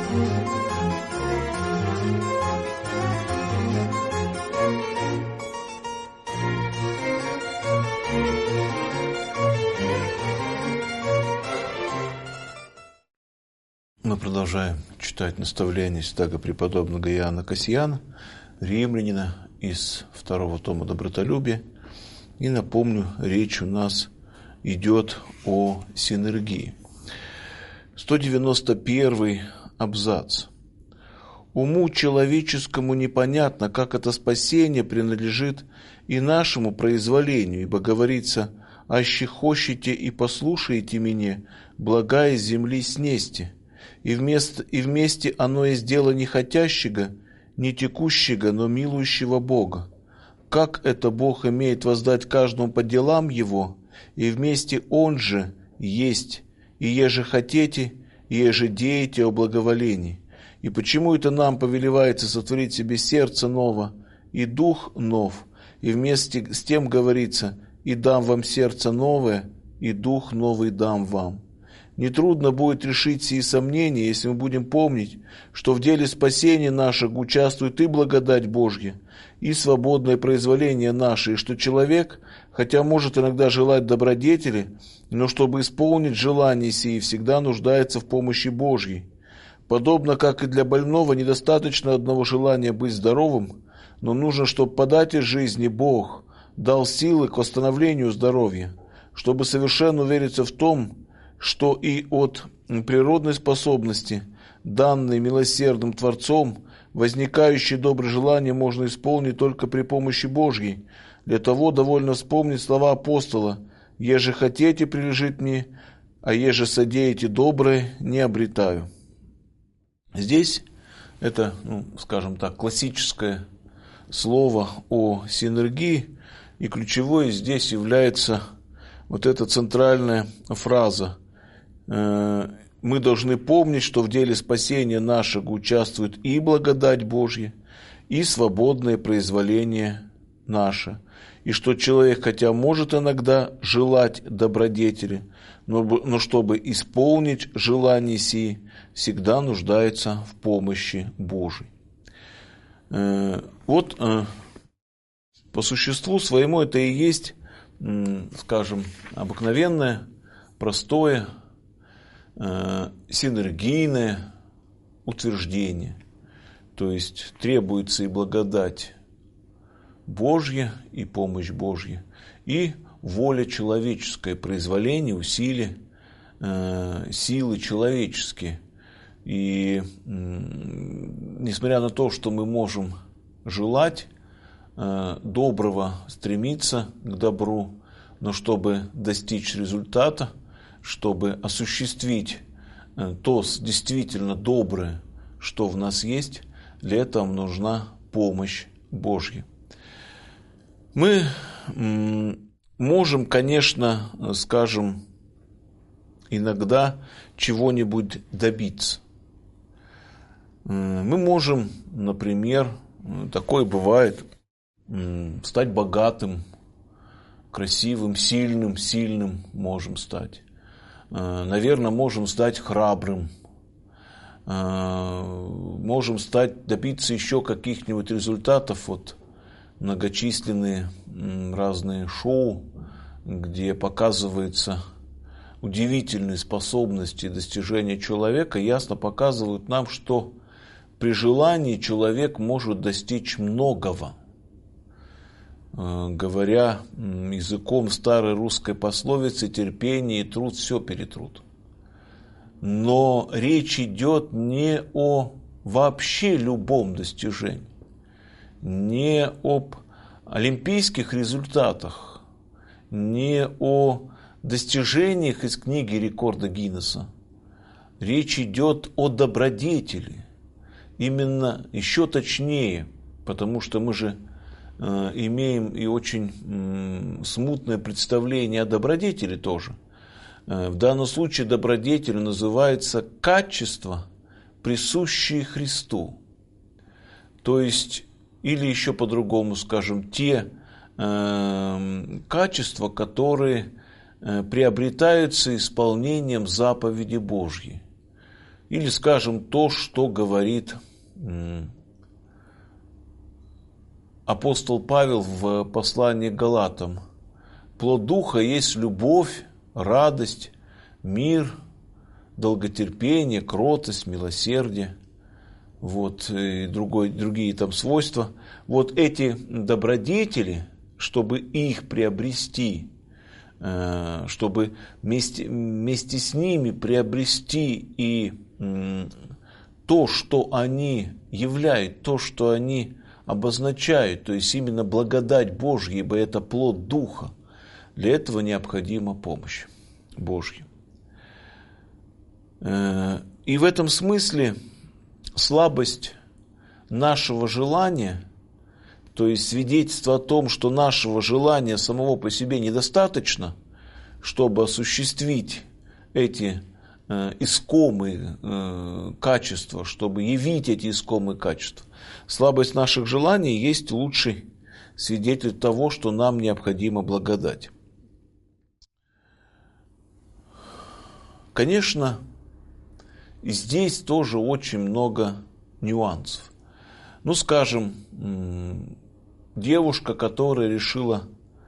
Мы продолжаем читать наставления святаго преподобного Иоанна Кассияна, римлянина, из 2 тома «Добротолюбие». И напомню, речь у нас идет о синергии. 191 абзац. «Уму человеческому непонятно, как это спасение принадлежит и нашему произволению, ибо говорится: аще хощете и послушаете меня, блага из земли снесте. И вместе оно есть дело не хотящего, не текущего, но милующего Бога. Как это Бог имеет воздать каждому по делам его, и вместе Он же есть, и еже хотите, и еже деете о благоволении. И почему это нам повелевается сотворить себе сердце ново и дух нов, и вместе с тем говорится: и дам вам сердце новое, и дух новый дам вам». Нетрудно будет решить сии сомнения, если мы будем помнить, что в деле спасения нашего участвует и благодать Божья, и свободное произволение наше, и что человек, хотя может иногда желать добродетели, но чтобы исполнить желание сии, всегда нуждается в помощи Божьей. Подобно как и для больного недостаточно одного желания быть здоровым, но нужно, чтобы податель жизни Бог дал силы к восстановлению здоровья, чтобы совершенно увериться в том, что и от природной способности, данной милосердным Творцом, возникающее доброе желание можно исполнить только при помощи Божьей. Для того довольно вспомнить слова апостола: «Еже хотите, прилежит мне, а еже содеете доброе, не обретаю». Здесь это, скажем так, классическое слово о синергии, и ключевой здесь является вот эта центральная фраза. Мы должны помнить, что в деле спасения нашего участвует и благодать Божья, и свободное произволение наше, и что человек, хотя может иногда желать добродетели, но чтобы исполнить желание сии, всегда нуждается в помощи Божией. Вот по существу своему это и есть, скажем, обыкновенное, простое, синергийное утверждение. То есть требуется и благодать Божья, и помощь Божья, и воля человеческая, произволение, усилие, силы человеческие. И несмотря на то, что мы можем желать доброго, стремиться к добру, но чтобы достичь результата, чтобы осуществить то действительно доброе, что в нас есть, для этого нужна помощь Божья. Мы можем, конечно, скажем, иногда чего-нибудь добиться. Мы можем, например, такое бывает, стать богатым, красивым, сильным можем стать. Наверное, можем стать храбрым, можем добиться еще каких-нибудь результатов. Вот многочисленные разные шоу, где показываются удивительные способности и достижения человека, ясно показывают нам, что при желании человек может достичь многого. Говоря языком старой русской пословицы, терпение и труд все перетрут. Но речь идет не о вообще любом достижении, не об олимпийских результатах, не о достижениях из книги рекорда Гиннесса. Речь идет о добродетели. Именно еще точнее, потому что мы же имеем и очень смутное представление о добродетели тоже. В данном случае добродетелью называется качество, присущие Христу. То есть, или еще по-другому скажем, те качества, которые приобретаются исполнением заповеди Божьей. Или, скажем, то, что говорит апостол Павел в послании к Галатам. Плод Духа есть любовь, радость, мир, долготерпение, кротость, милосердие. Вот, и другие там свойства. Вот эти добродетели, чтобы их приобрести, чтобы вместе с ними приобрести и то, что они являют, то, что они обозначают, то есть именно благодать Божья, ибо это плод Духа. Для этого необходима помощь Божья. И в этом смысле слабость нашего желания, то есть свидетельство о том, что нашего желания самого по себе недостаточно, чтобы осуществить эти искомые качества, чтобы явить эти искомые качества. Слабость наших желаний есть лучший свидетель того, что нам необходима благодать. Конечно, здесь тоже очень много нюансов. Ну, скажем, девушка, которая решила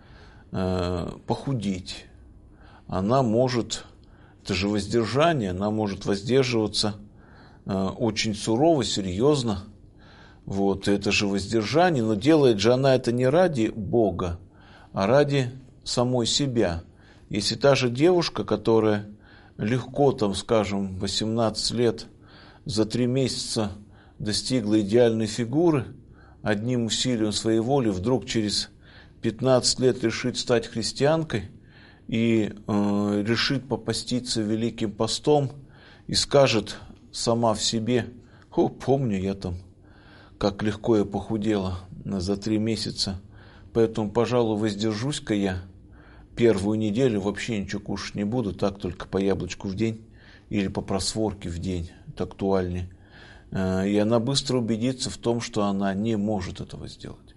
похудеть, она может, это же воздержание, она может воздерживаться очень сурово, серьезно. Вот, это же воздержание, но делает же она это не ради Бога, а ради самой себя. Если та же девушка, которая легко, там, скажем, 18 лет за 3 месяца достигла идеальной фигуры, одним усилием своей воли вдруг через 15 лет решит стать христианкой и решит попаститься Великим постом и скажет сама в себе: помню я там, как легко я похудела за 3 месяца, поэтому, пожалуй, воздержусь-ка я. Первую неделю вообще ничего кушать не буду, так только по яблочку в день или по просворке в день, это актуальнее. И она быстро убедится в том, что она не может этого сделать.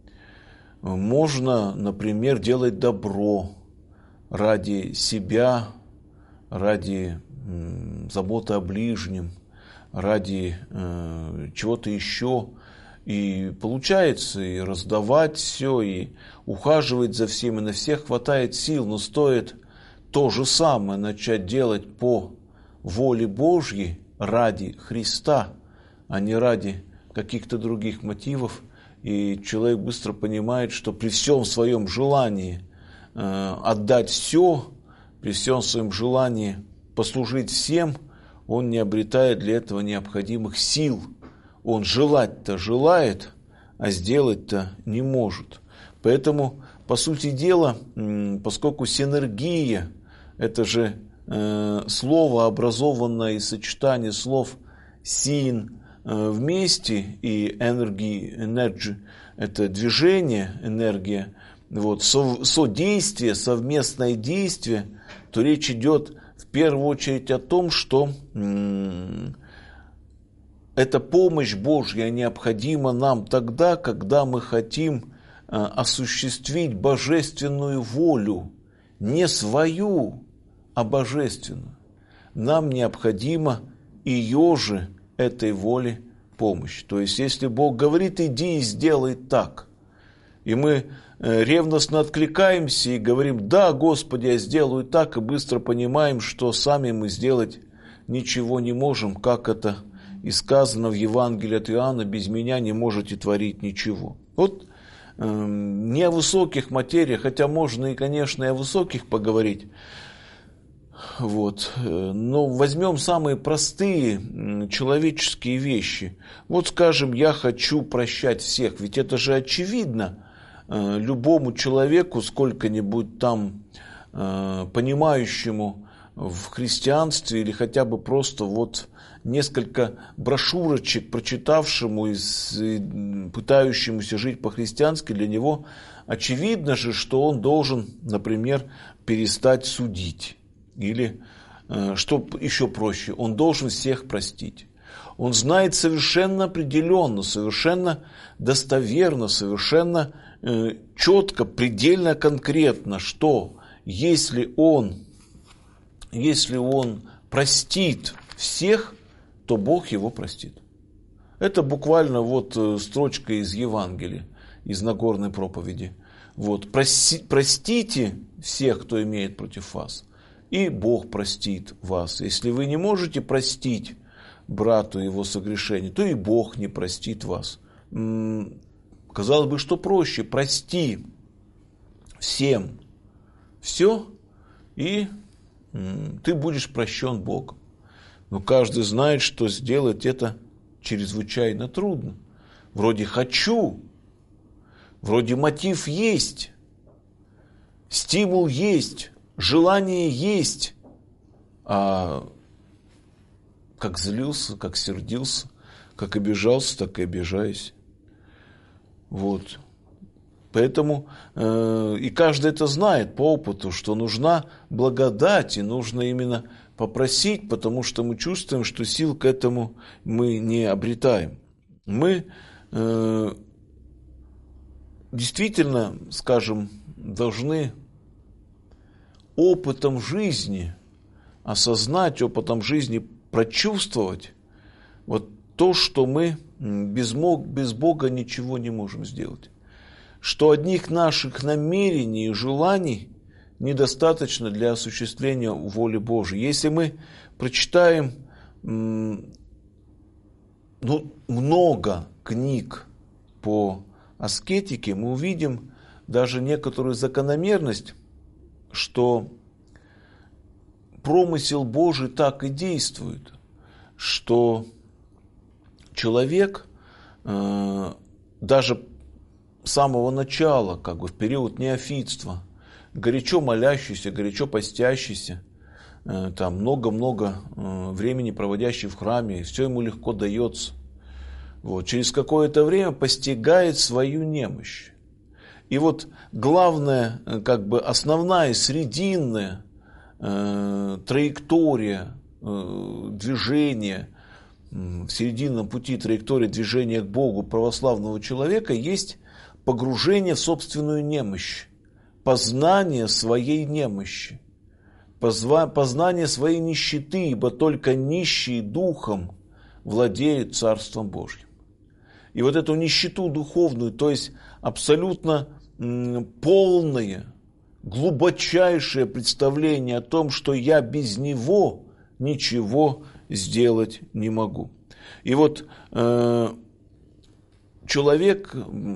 Можно, например, делать добро ради себя, ради заботы о ближнем, ради чего-то еще. И получается и раздавать все, и ухаживать за всем, и на всех хватает сил, но стоит то же самое начать делать по воле Божьей ради Христа, а не ради каких-то других мотивов, и человек быстро понимает, что при всем своем желании отдать все, при всем своем желании послужить всем, он не обретает для этого необходимых сил. Он желать-то желает, а сделать-то не может. Поэтому, по сути дела, поскольку синергия – это же слово, образованное из сочетания слов «син» вместе и «energy» – это движение, энергия, вот, содействие, совместное действие, то речь идет в первую очередь о том, что эта помощь Божья необходима нам тогда, когда мы хотим осуществить божественную волю, не свою, а божественную. Нам необходима ее же, этой воле, помощь. То есть, если Бог говорит: иди и сделай так, и мы ревностно откликаемся и говорим: да, Господи, я сделаю так, и быстро понимаем, что сами мы сделать ничего не можем, как это и сказано в Евангелии от Иоанна: без меня не можете творить ничего. Вот не о высоких материях, хотя можно и, конечно, и о высоких поговорить. Вот. Но возьмем самые простые человеческие вещи. Вот, скажем, я хочу прощать всех, ведь это же очевидно любому человеку, сколько-нибудь там понимающему в христианстве или хотя бы просто вот несколько брошюрочек прочитавшему и пытающемуся жить по-христиански, для него очевидно же, что он должен, например, перестать судить. Или, что еще проще, он должен всех простить. Он знает совершенно определенно, совершенно достоверно, совершенно четко, предельно конкретно, что если он простит всех, то Бог его простит. Это буквально вот строчка из Евангелия, из Нагорной проповеди. Вот. Простите всех, кто имеет против вас, и Бог простит вас. Если вы не можете простить брату его согрешение, то и Бог не простит вас. Казалось бы, что проще: прости всем все, и ты будешь прощен Богом. Но каждый знает, что сделать это чрезвычайно трудно. Вроде хочу, вроде мотив есть, стимул есть, желание есть, а как злился, как сердился, как обижался, так и обижаюсь. Вот. Поэтому и каждый это знает по опыту, что нужна благодать, и нужно именно попросить, потому что мы чувствуем, что сил к этому мы не обретаем. Мы действительно, скажем, должны опытом жизни осознать, опытом жизни прочувствовать вот то, что мы без Бога ничего не можем сделать. Что одних наших намерений и желаний недостаточно для осуществления воли Божией. Если мы прочитаем много книг по аскетике, мы увидим даже некоторую закономерность, что промысел Божий так и действует, что человек даже с самого начала, как бы в период неофитства, горячо молящийся, горячо постящийся, там много-много времени проводящий в храме, все ему легко дается. Вот, через какое-то время постигает свою немощь. И вот главная, как бы основная, срединная траектория движения, в серединном пути траектории движения к Богу православного человека есть погружение в собственную немощь, познание своей немощи, познание своей нищеты, ибо только нищие духом владеют Царством Божьим. И вот эту нищету духовную, то есть абсолютно полное, глубочайшее представление о том, что я без него ничего сделать не могу. И вот человек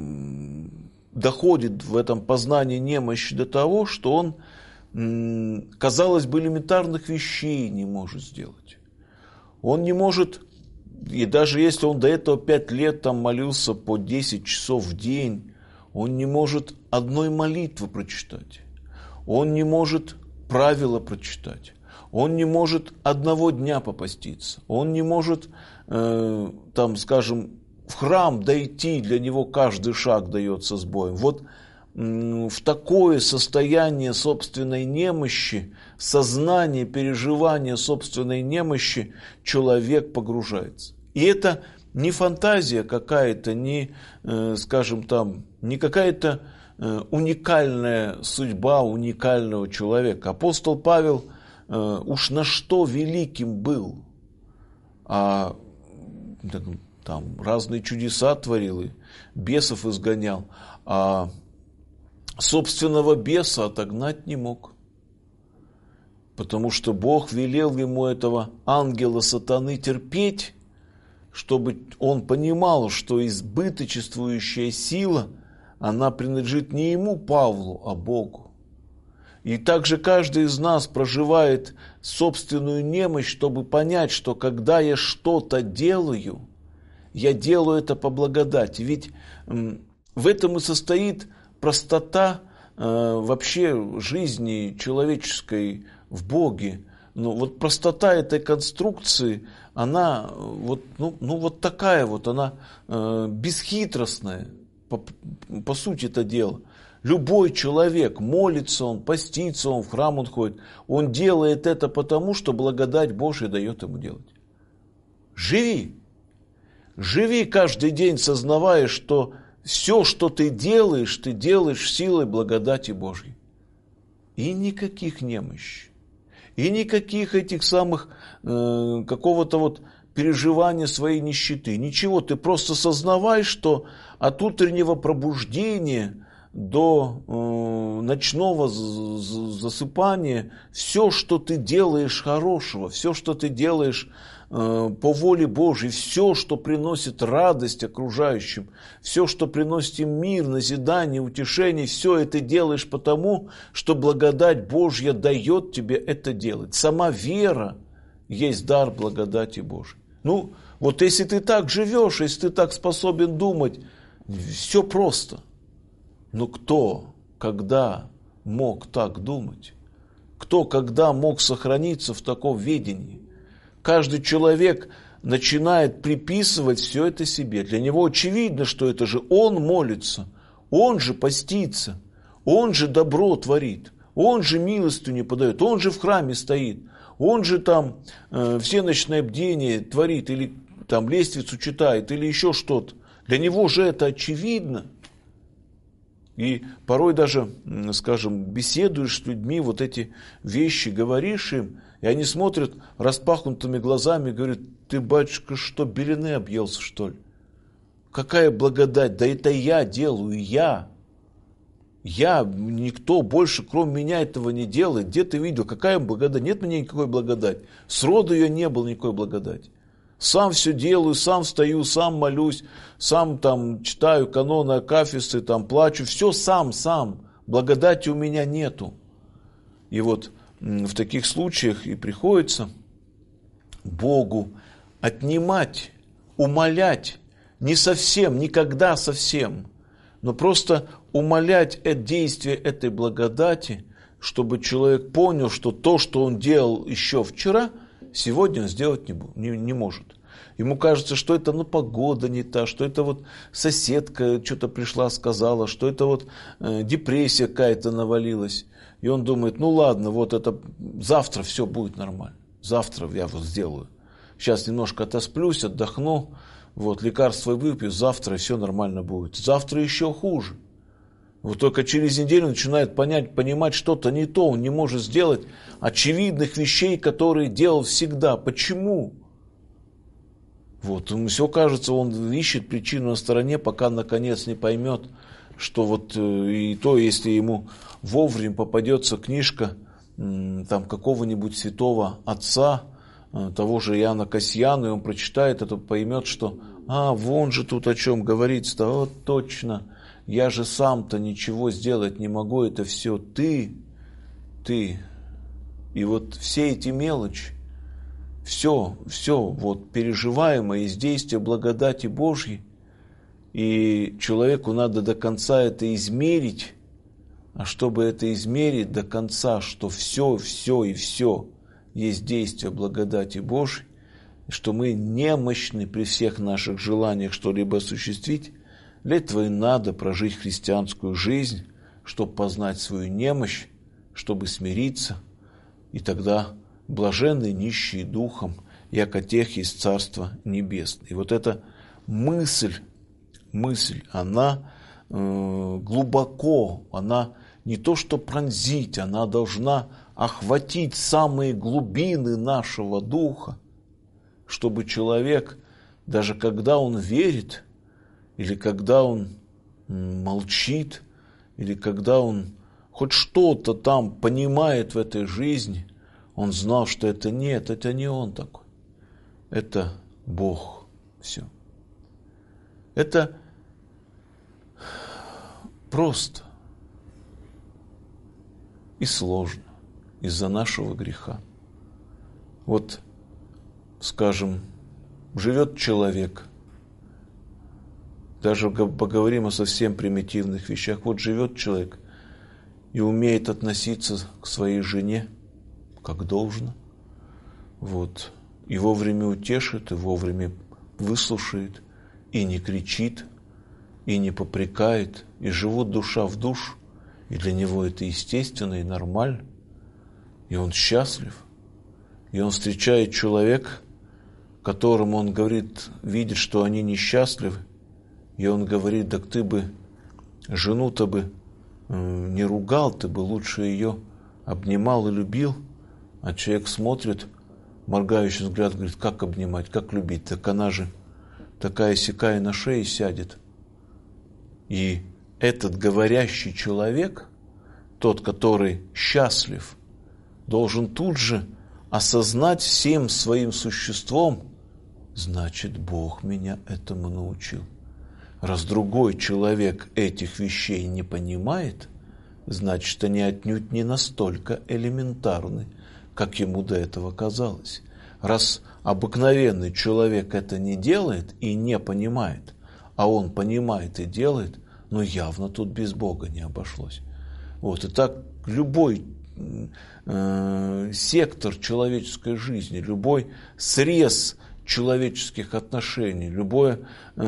доходит в этом познании немощи до того, что он, казалось бы, элементарных вещей не может сделать. Он не может, и даже если он до этого 5 лет там молился по 10 часов в день, он не может одной молитвы прочитать. Он не может правила прочитать. Он не может одного дня попаститься. Он не может, там, скажем, в храм дойти, для него каждый шаг дается с боем. Вот в такое состояние собственной немощи, сознание, переживание собственной немощи человек погружается. И это не фантазия какая-то, не, скажем там, не какая-то уникальная судьба уникального человека. Апостол Павел уж на что великим был, а там разные чудеса творил, и бесов изгонял, а собственного беса отогнать не мог. Потому что Бог велел ему этого ангела сатаны терпеть, чтобы он понимал, что избыточествующая сила, она принадлежит не ему, Павлу, а Богу. И также каждый из нас проживает собственную немощь, чтобы понять, что когда я что-то делаю, я делаю это по благодати. Ведь в этом и состоит простота вообще жизни человеческой в Боге. Но вот простота этой конструкции, она вот, вот такая вот, она бесхитростная, по сути это дело. Любой человек молится, он постится, он в храм он ходит, он делает это потому, что благодать Божия дает ему делать. Живи! Живи каждый день, сознавая, что все, что ты делаешь силой благодати Божьей. И никаких немощей. И никаких этих самых, какого-то вот переживания своей нищеты. Ничего, ты просто сознавай, что от утреннего пробуждения до ночного засыпания все, что ты делаешь хорошего, все, что ты делаешь по воле Божьей, все, что приносит радость окружающим, все, что приносит им мир, назидание, утешение, все это делаешь потому, что благодать Божья дает тебе это делать. Сама вера есть дар благодати Божьей. Ну, вот если ты так живешь, если ты так способен думать, все просто. Но кто, когда мог так думать? Кто, когда мог сохраниться в таком видении? Каждый человек начинает приписывать все это себе. Для него очевидно, что это же он молится, он же постится, он же добро творит, он же милостыню подает, он же в храме стоит, он же там всеночное бдение творит, или там лестницу читает, или еще что-то. Для него же это очевидно. И порой даже, скажем, беседуешь с людьми, вот эти вещи говоришь им, и они смотрят распахнутыми глазами и говорят: ты, батюшка, что, белины объелся, что ли? Какая благодать? Да это я делаю, я. Никто больше, кроме меня, этого не делает. Где ты видел? Какая благодать? Нет мне никакой благодати. Сроду ее не было никакой благодати. Сам все делаю, сам встаю, сам молюсь, сам там читаю каноны, акафисты, там плачу. Все сам. Благодати у меня нету. И вот в таких случаях и приходится Богу отнимать, умолять, не совсем, никогда совсем, но просто умолять действие этой благодати, чтобы человек понял, что то, что он делал еще вчера, сегодня он сделать не может. Ему кажется, что это погода не та, что это вот соседка что-то пришла, сказала, что это вот депрессия какая-то навалилась. И он думает: ну ладно, вот это завтра все будет нормально. Завтра я вот сделаю. Сейчас немножко отосплюсь, отдохну, вот лекарство выпью, завтра все нормально будет. Завтра еще хуже. Вот только через неделю начинает понимать что-то не то. Он не может сделать очевидных вещей, которые делал всегда. Почему? Вот, ему все кажется, он ищет причину на стороне, пока наконец не поймет, что вот и то, если ему вовремя попадется книжка там какого-нибудь святого отца, того же Иоанна Кассиана, и он прочитает это, поймет, что вон же тут о чем говорится-то, вот точно, я же сам-то ничего сделать не могу, это все ты. И вот все эти мелочи, все вот переживаемое из действия благодати Божьей, и человеку надо до конца это измерить, а чтобы это измерить до конца, что все есть действие благодати Божьей, что мы немощны при всех наших желаниях что-либо осуществить, для этого и надо прожить христианскую жизнь, чтобы познать свою немощь, чтобы смириться, и тогда блаженны нищие духом, яко тех есть Царство Небесное. И вот эта мысль, она глубоко, она не то что пронзить, она должна охватить самые глубины нашего духа, чтобы человек, даже когда он верит, или когда он молчит, или когда он хоть что-то там понимает в этой жизни, он знал, что это не он такой. Это Бог. Все. Это просто и сложно из-за нашего греха. Вот, скажем, живет человек, даже поговорим о совсем примитивных вещах. Вот живет человек и умеет относиться к своей жене как должно. Вот. И вовремя утешит, и вовремя выслушает, и не кричит, и не попрекает, и живут душа в душу, и для него это естественно и нормально, и он счастлив, и он встречает человека, которому он говорит, видит, что они несчастливы, и он говорит: так ты бы жену-то бы не ругал, ты бы лучше ее обнимал и любил. А человек смотрит, моргающий взгляд, говорит, как обнимать, как любить, так она же такая-сякая на шее сядет. И этот говорящий человек, тот, который счастлив, должен тут же осознать всем своим существом, значит, Бог меня этому научил. Раз другой человек этих вещей не понимает, значит, они отнюдь не настолько элементарны, как ему до этого казалось. Раз обыкновенный человек это не делает и не понимает, а он понимает и делает, но явно тут без Бога не обошлось. Вот. И так любой сектор человеческой жизни, любой срез человеческих отношений, любое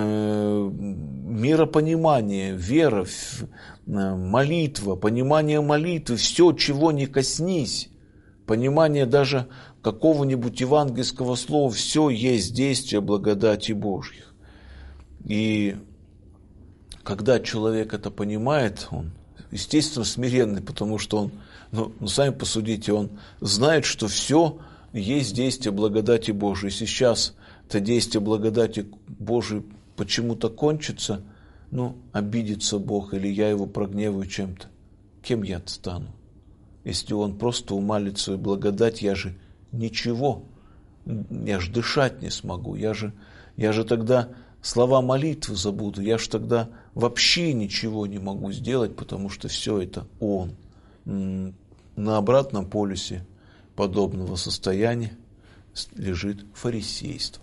миропонимание, вера, молитва, понимание молитвы, все, чего не коснись, понимание даже какого-нибудь евангельского слова, все есть действие благодати Божьих. И когда человек это понимает, он, естественно, смиренный, потому что он, сами посудите, он знает, что все есть действие благодати Божией. Если сейчас это действие благодати Божией почему-то кончится, обидится Бог, или я его прогневаю чем-то, кем я стану? Если он просто умалит свою благодать, я же ничего, я же дышать не смогу, я же тогда слова молитвы забуду, я же тогда вообще ничего не могу сделать, потому что все это он. На обратном полюсе подобного состояния лежит фарисейство.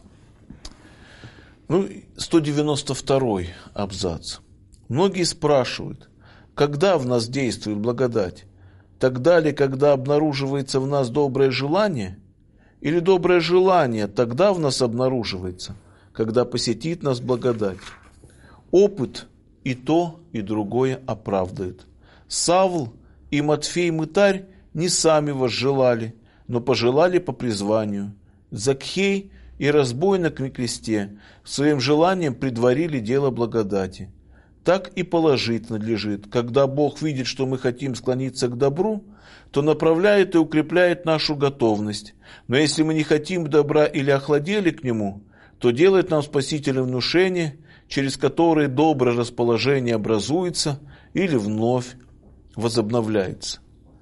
192-й абзац. Многие спрашивают, когда в нас действует благодать? Тогда ли, когда обнаруживается в нас доброе желание? Или доброе желание тогда в нас обнаруживается, когда посетит нас благодать? Опыт и то, и другое оправдывает. Савл и Матфей Мытарь не сами возжелали, но пожелали по призванию. Закхей и разбойник на кресте своим желанием предварили дело благодати. Так и положить надлежит. Когда Бог видит, что мы хотим склониться к добру, то направляет и укрепляет нашу готовность. Но если мы не хотим добра или охладели к нему, то делает нам спасительное внушение, через которое доброе расположение образуется или вновь возобновляется.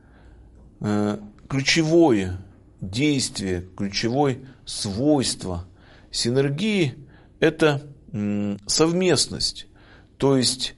Ключевое действие, ключевое свойство синергии – это совместность. То есть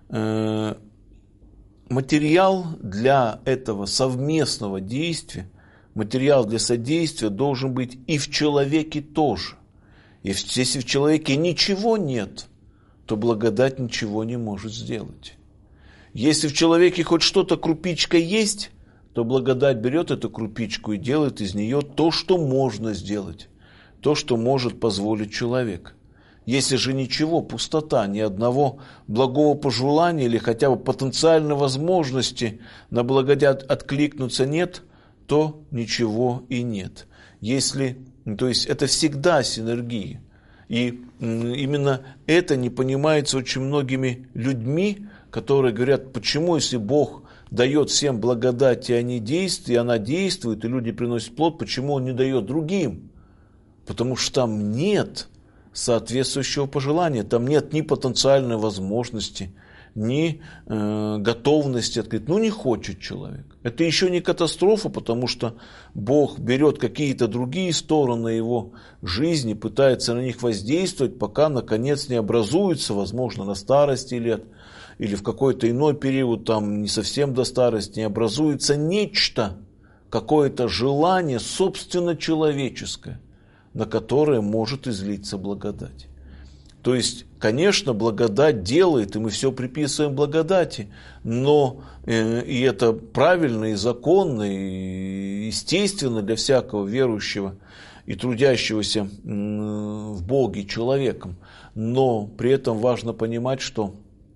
материал для этого совместного действия, материал для содействия должен быть и в человеке тоже. И если в человеке ничего нет, то благодать ничего не может сделать. Если в человеке хоть что-то крупичка есть, то благодать берет эту крупичку и делает из нее то, что можно сделать, то, что может позволить человек. Если же ничего, пустота, ни одного благого пожелания или хотя бы потенциальной возможности на благодать откликнуться нет, то ничего и нет. То есть это всегда синергия. И именно это не понимается очень многими людьми, которые говорят, почему, если Бог дает всем благодать, и они действуют, и она действует, и люди приносят плод, почему Он не дает другим? Потому что там нет соответствующего пожелания, там нет ни потенциальной возможности, ни готовности открыть. Не хочет человек. Это еще не катастрофа, потому что Бог берет какие-то другие стороны его жизни, пытается на них воздействовать, пока наконец не образуется, возможно, на старости лет, или в какой-то иной период, там не совсем до старости, не образуется нечто, какое-то желание собственно человеческое, на которое может излиться благодать. То есть, конечно, благодать делает, и мы все приписываем благодати, но и это правильно, и законно, и естественно для всякого верующего и трудящегося в Боге человеком. Но при этом важно понимать, что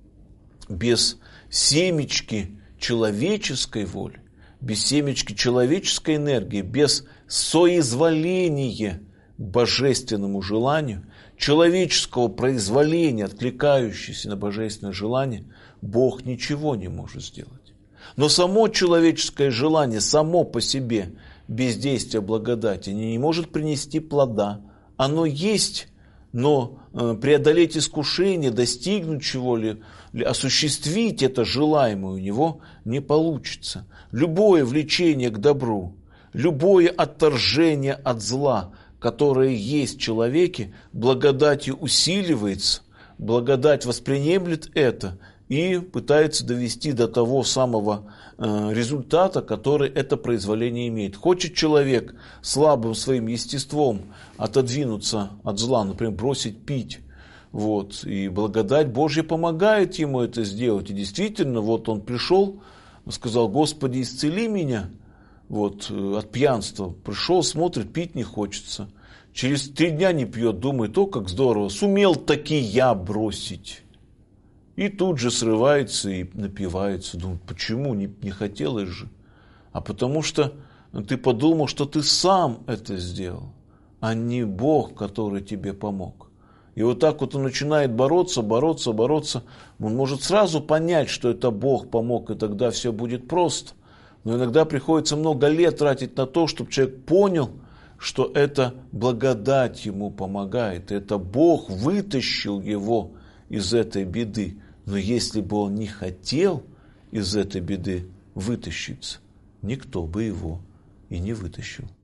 без семечки человеческой воли, без семечки человеческой энергии, без соизволения к божественному желанию, человеческого произволения, откликающегося на божественное желание, Бог ничего не может сделать. Но само человеческое желание, само по себе, бездействия благодати не может принести плода. Оно есть, но преодолеть искушение, достигнуть чего-либо, осуществить это желаемое у него не получится. Любое влечение к добру, любое отторжение от зла, которое есть в человеке, благодатью усиливается, благодать восприемлет это и пытается довести до того самого результата, который это произволение имеет. Хочет человек слабым своим естеством отодвинуться от зла, например, бросить пить, и благодать Божья помогает ему это сделать. И действительно, он пришел, сказал: Господи, исцели меня от пьянства. Пришел, смотрит, пить не хочется. Через 3 дня не пьет, думает: о, как здорово, сумел таки я бросить. И тут же срывается и напивается. Думает: почему? Не хотелось же. А потому что ты подумал, что ты сам это сделал, а не Бог, который тебе помог. И так он начинает бороться. Он может сразу понять, что это Бог помог, и тогда все будет просто. Но иногда приходится много лет тратить на то, чтобы человек понял, что это благодать ему помогает. Это Бог вытащил его из этой беды. Но если бы он не хотел из этой беды вытащиться, никто бы его и не вытащил.